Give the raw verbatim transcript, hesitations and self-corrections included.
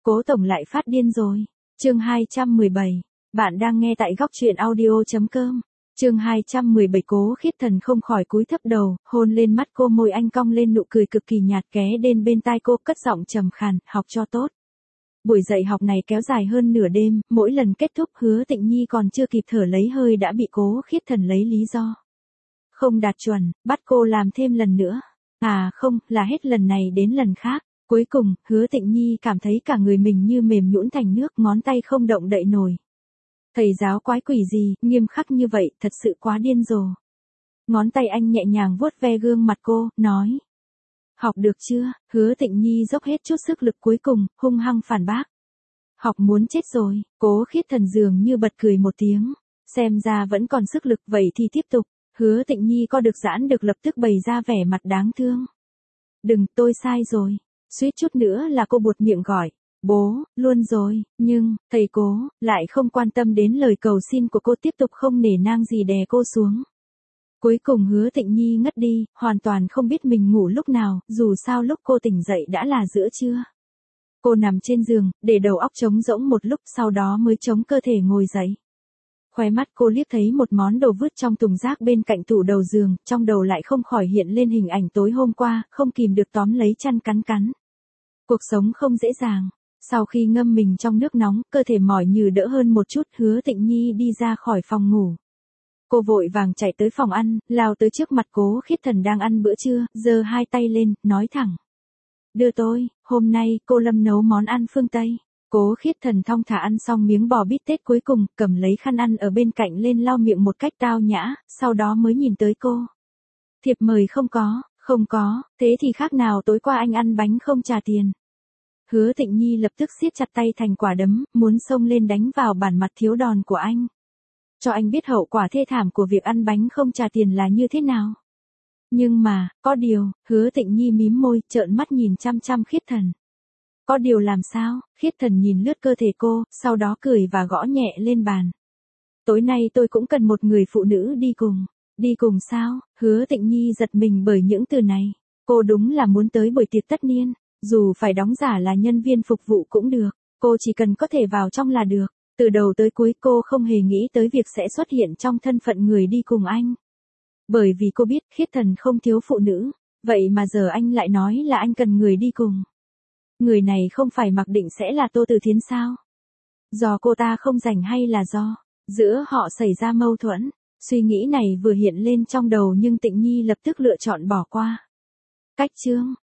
Cố tổng lại phát điên rồi. Chương hai trăm mười bảy. Bạn đang nghe tại góc truyện audio chấm com. Chương hai trăm mười bảy. Cố Khiết Thần không khỏi cúi thấp đầu, hôn lên mắt cô, môi anh cong lên nụ cười cực kỳ nhạt, ghé đến bên tai cô, cất giọng trầm khàn, học cho tốt. Buổi dạy học này kéo dài hơn nửa đêm, mỗi lần kết thúc Hứa Tịnh Nhi còn chưa kịp thở lấy hơi đã bị Cố Khiết Thần lấy lý do không đạt chuẩn, bắt cô làm thêm lần nữa. À không, là hết lần này đến lần khác. Cuối cùng, Hứa Tịnh Nhi cảm thấy cả người mình như mềm nhũn thành nước, ngón tay không động đậy nổi. Thầy giáo quái quỷ gì, nghiêm khắc như vậy, thật sự quá điên rồ. Ngón tay anh nhẹ nhàng vuốt ve gương mặt cô, nói. Học được chưa? Hứa Tịnh Nhi dốc hết chút sức lực cuối cùng, hung hăng phản bác. Học muốn chết rồi. Cố Khiết Thần dường như bật cười một tiếng. Xem ra vẫn còn sức lực, vậy thì tiếp tục. Hứa Tịnh Nhi co được giãn được lập tức bày ra vẻ mặt đáng thương. Đừng, tôi sai rồi. Suýt chút nữa là cô buột miệng gọi. Bố, luôn rồi, nhưng, thầy Cố, lại không quan tâm đến lời cầu xin của cô, tiếp tục không nể nang gì đè cô xuống. Cuối cùng Hứa Tịnh Nhi ngất đi, hoàn toàn không biết mình ngủ lúc nào, dù sao lúc cô tỉnh dậy đã là giữa trưa. Cô nằm trên giường, để đầu óc trống rỗng một lúc, sau đó mới chống cơ thể ngồi dậy. Khóe mắt cô liếc thấy một món đồ vứt trong thùng rác bên cạnh tủ đầu giường, trong đầu lại không khỏi hiện lên hình ảnh tối hôm qua, không kìm được tóm lấy chăn cắn cắn. Cuộc sống không dễ dàng. Sau khi ngâm mình trong nước nóng, cơ thể mỏi nhừ đỡ hơn một chút, Hứa Tịnh Nhi đi ra khỏi phòng ngủ. Cô vội vàng chạy tới phòng ăn, lao tới trước mặt Cố Khiết Thần đang ăn bữa trưa, giơ hai tay lên, nói thẳng. Đưa tôi, hôm nay cô Lâm nấu món ăn phương Tây. Cố Khiết Thần thong thả ăn xong miếng bò bít tết cuối cùng, cầm lấy khăn ăn ở bên cạnh lên lau miệng một cách tao nhã, sau đó mới nhìn tới cô. Thiệp mời không có, không có, thế thì khác nào tối qua anh ăn bánh không trả tiền. Hứa Tịnh Nhi lập tức siết chặt tay thành quả đấm, muốn xông lên đánh vào bản mặt thiếu đòn của anh. Cho anh biết hậu quả thê thảm của việc ăn bánh không trả tiền là như thế nào. Nhưng mà, có điều, Hứa Tịnh Nhi mím môi, trợn mắt nhìn chăm chăm Khiết Thần. Có điều làm sao? Khiết Thần nhìn lướt cơ thể cô, sau đó cười và gõ nhẹ lên bàn. Tối nay tôi cũng cần một người phụ nữ đi cùng. Đi cùng sao? Hứa Tịnh Nhi giật mình bởi những từ này. Cô đúng là muốn tới buổi tiệc tất niên. Dù phải đóng giả là nhân viên phục vụ cũng được. Cô chỉ cần có thể vào trong là được. Từ đầu tới cuối cô không hề nghĩ tới việc sẽ xuất hiện trong thân phận người đi cùng anh. Bởi vì cô biết Khiết Thần không thiếu phụ nữ. Vậy mà giờ anh lại nói là anh cần người đi cùng. Người này không phải mặc định sẽ là Tô Từ Thiến sao? Do cô ta không rảnh hay là do giữa họ xảy ra mâu thuẫn? Suy nghĩ này vừa hiện lên trong đầu nhưng Tịnh Nhi lập tức lựa chọn bỏ qua. Cách chương,